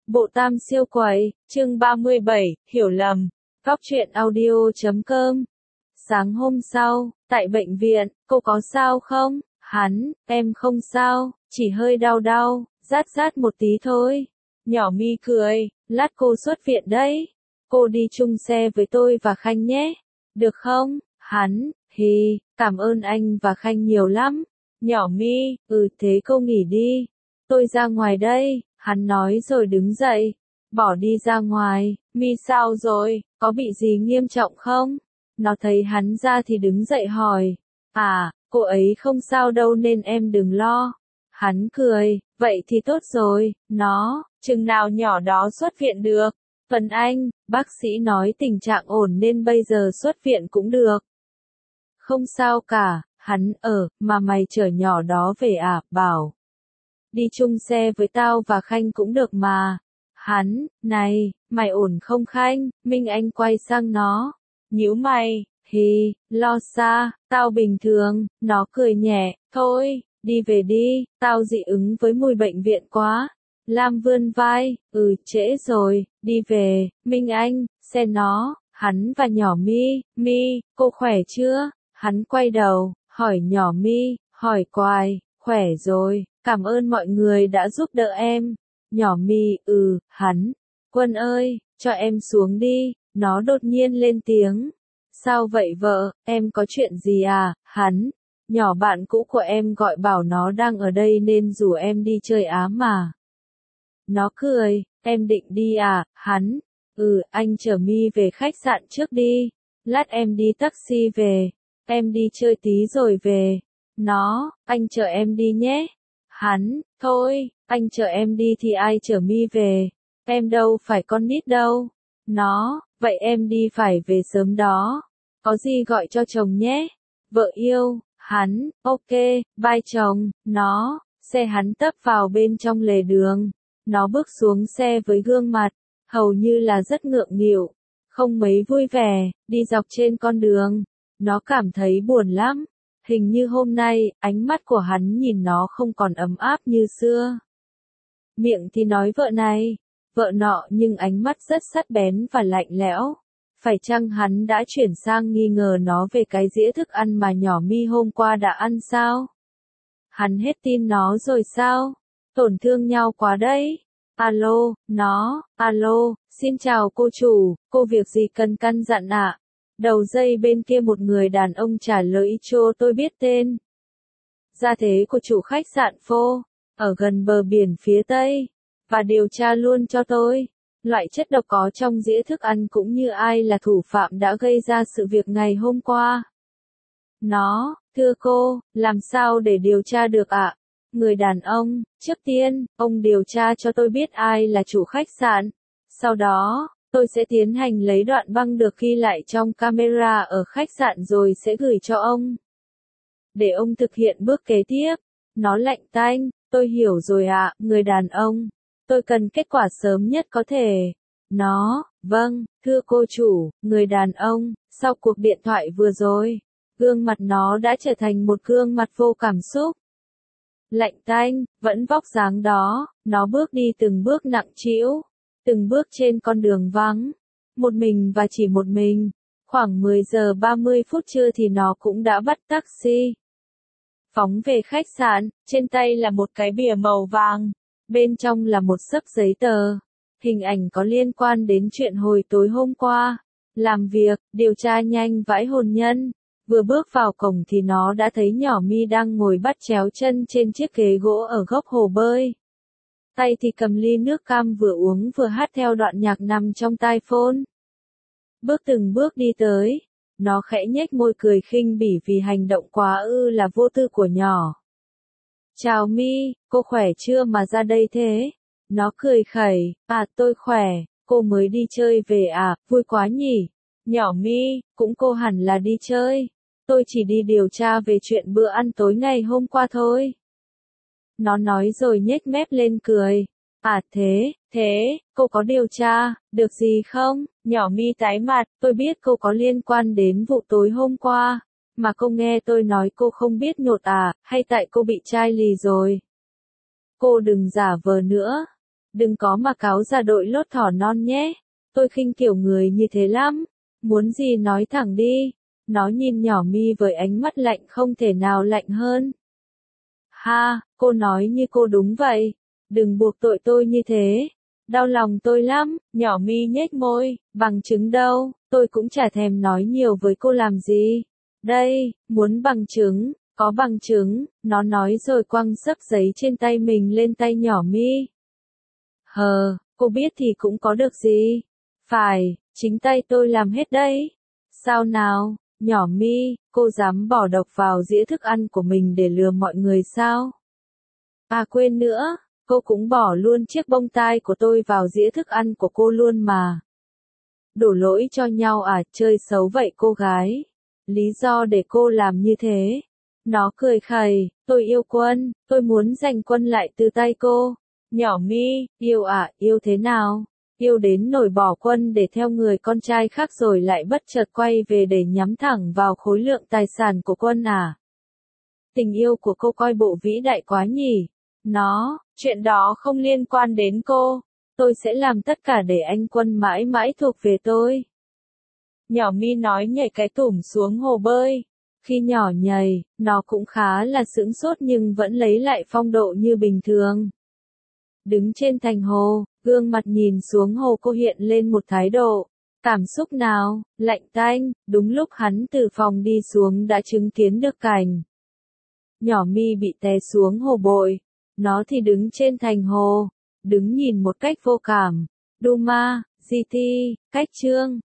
Bộ Tam siêu quẩy, chương 37, hiểu lầm. Góc truyện audio.com. Sáng hôm sau, tại bệnh viện, cô có sao không? Em không sao, chỉ hơi đau đau, rát một tí thôi. Nhỏ Mi cười, lát cô xuất viện đấy. Cô đi chung xe với tôi và Khanh nhé. Được không? Cảm ơn anh và Khanh nhiều lắm. Nhỏ Mi, thế cô nghỉ đi. Tôi ra ngoài đây, hắn nói rồi đứng dậy. Bỏ đi ra ngoài, Mi sao rồi, có bị gì nghiêm trọng không? Nó thấy hắn ra thì đứng dậy hỏi. Cô ấy không sao đâu nên em đừng lo. Hắn cười, vậy thì tốt rồi, chừng nào nhỏ đó xuất viện được. Tuấn Anh, bác sĩ nói tình trạng ổn nên bây giờ xuất viện cũng được. Không sao cả, mà mày chở nhỏ đó về bảo. Đi chung xe với tao và Khanh cũng được mà. Này, mày ổn không Khanh? Minh Anh quay sang nó. Nhíu mày, lo xa, tao bình thường, nó cười nhẹ, thôi, đi về đi, tao dị ứng với mùi bệnh viện quá. Lam vươn vai, trễ rồi, đi về, Minh Anh, xe nó, hắn và nhỏ Mi, cô khỏe chưa? Hắn quay đầu, hỏi nhỏ Mi, hỏi quài, khỏe rồi, cảm ơn mọi người đã giúp đỡ em. Nhỏ Mi, Quân ơi, cho em xuống đi, nó đột nhiên lên tiếng. Sao vậy vợ, em có chuyện gì à? Nhỏ bạn cũ của em gọi bảo nó đang ở đây nên rủ em đi chơi mà. Nó cười, em định đi à? Anh chở Mi về khách sạn trước đi, lát em đi taxi về, em đi chơi tí rồi về. Anh chở em đi nhé. Thôi, anh chở em đi thì ai chở Mi về, em đâu phải con nít đâu. Vậy em đi phải về sớm đó, có gì gọi cho chồng nhé. Vợ yêu, ok, bye chồng, xe hắn tấp vào bên trong lề đường. Nó bước xuống xe với gương mặt, hầu như là rất ngượng nghịu, không mấy vui vẻ, đi dọc trên con đường. Nó cảm thấy buồn lắm, hình như hôm nay, ánh mắt của hắn nhìn nó không còn ấm áp như xưa. Miệng thì nói vợ này, vợ nọ nhưng ánh mắt rất sắc bén và lạnh lẽo. Phải chăng hắn đã chuyển sang nghi ngờ nó về cái dĩa thức ăn mà nhỏ Mi hôm qua đã ăn sao? Hắn hết tin nó rồi sao? Tổn thương nhau quá đấy. Alo, xin chào cô chủ, cô việc gì cần căn dặn ạ? Đầu dây bên kia một người đàn ông trả lời cho tôi biết tên. Gia thế của chủ khách sạn Phô, ở gần bờ biển phía Tây, và điều tra luôn cho tôi. Loại chất độc có trong dĩa thức ăn cũng như ai là thủ phạm đã gây ra sự việc ngày hôm qua. Thưa cô, làm sao để điều tra được ạ? Người đàn ông, trước tiên, ông điều tra cho tôi biết ai là chủ khách sạn. Sau đó, tôi sẽ tiến hành lấy đoạn băng được ghi lại trong camera ở khách sạn rồi sẽ gửi cho ông. Để ông thực hiện bước kế tiếp. Nó lạnh tanh, tôi hiểu rồi ạ, người đàn ông. Tôi cần kết quả sớm nhất có thể. Vâng, thưa cô chủ, người đàn ông, sau cuộc điện thoại vừa rồi, gương mặt nó đã trở thành một gương mặt vô cảm xúc. Lạnh tanh, vẫn vóc dáng đó, nó bước đi từng bước nặng trĩu, từng bước trên con đường vắng, một mình và chỉ một mình. Khoảng 10 giờ 30 phút trưa thì nó cũng đã bắt taxi. Phóng về khách sạn, trên tay là một cái bìa màu vàng, bên trong là một xấp giấy tờ. Hình ảnh có liên quan đến chuyện hồi tối hôm qua. Làm việc, điều tra nhanh vãi hồn nhân. Vừa bước vào cổng thì nó đã thấy nhỏ Mi đang ngồi bắt chéo chân trên chiếc ghế gỗ ở góc hồ bơi. Tay thì cầm ly nước cam vừa uống vừa hát theo đoạn nhạc nằm trong tai phone. Bước từng bước đi tới, nó khẽ nhếch môi cười khinh bỉ vì hành động quá là vô tư của nhỏ. Chào Mi, cô khỏe chưa mà ra đây thế? Nó cười khẩy, tôi khỏe, cô mới đi chơi về à, vui quá nhỉ? Nhỏ Mi, cũng cô hẳn là đi chơi. Tôi chỉ đi điều tra về chuyện bữa ăn tối ngày hôm qua thôi. Nó nói rồi nhếch mép lên cười. Thế, cô có điều tra, được gì không? Nhỏ Mi tái mặt, tôi biết cô có liên quan đến vụ tối hôm qua. Mà cô nghe tôi nói cô không biết nhột hay tại cô bị chai lì rồi? Cô đừng giả vờ nữa. Đừng có mà cáo ra đội lốt thỏ non nhé. Tôi khinh kiểu người như thế lắm. Muốn gì nói thẳng đi. Nó nhìn nhỏ Mi với ánh mắt lạnh không thể nào lạnh hơn. Ha, cô nói như cô đúng vậy. Đừng buộc tội tôi như thế. Đau lòng tôi lắm. Nhỏ Mi nhếch môi. Bằng chứng đâu, tôi cũng chả thèm nói nhiều với cô làm gì. Đây, muốn bằng chứng, có bằng chứng, nó nói rồi quăng xấp giấy trên tay mình lên tay nhỏ Mi. Hờ, cô biết thì cũng có được gì. Phải, chính tay tôi làm hết đấy. Sao nào, nhỏ Mi, cô dám bỏ độc vào dĩa thức ăn của mình để lừa mọi người sao? À quên nữa, cô cũng bỏ luôn chiếc bông tai của tôi vào dĩa thức ăn của cô luôn mà. Đổ lỗi cho nhau à, chơi xấu vậy cô gái. Lý do để cô làm như thế. Nó cười khẩy, tôi yêu Quân, tôi muốn giành Quân lại từ tay cô. Nhỏ Mi, yêu à, yêu thế nào? Yêu đến nổi bỏ Quân để theo người con trai khác rồi lại bất chợt quay về để nhắm thẳng vào khối lượng tài sản của Quân à? Tình yêu của cô coi bộ vĩ đại quá nhỉ? Chuyện đó không liên quan đến cô. Tôi sẽ làm tất cả để anh Quân mãi mãi thuộc về tôi. Nhỏ Mi nói nhảy cái tủm xuống hồ bơi. Khi nhỏ nhảy, nó cũng khá là sững sốt nhưng vẫn lấy lại phong độ như bình thường. Đứng trên thành hồ, gương mặt nhìn xuống hồ cô hiện lên một thái độ. Cảm xúc nào, lạnh tanh, đúng lúc hắn từ phòng đi xuống đã chứng kiến được cảnh. Nhỏ Mi bị té xuống hồ bội. Nó thì đứng trên thành hồ, đứng nhìn một cách vô cảm. Duma, GT, cách chương.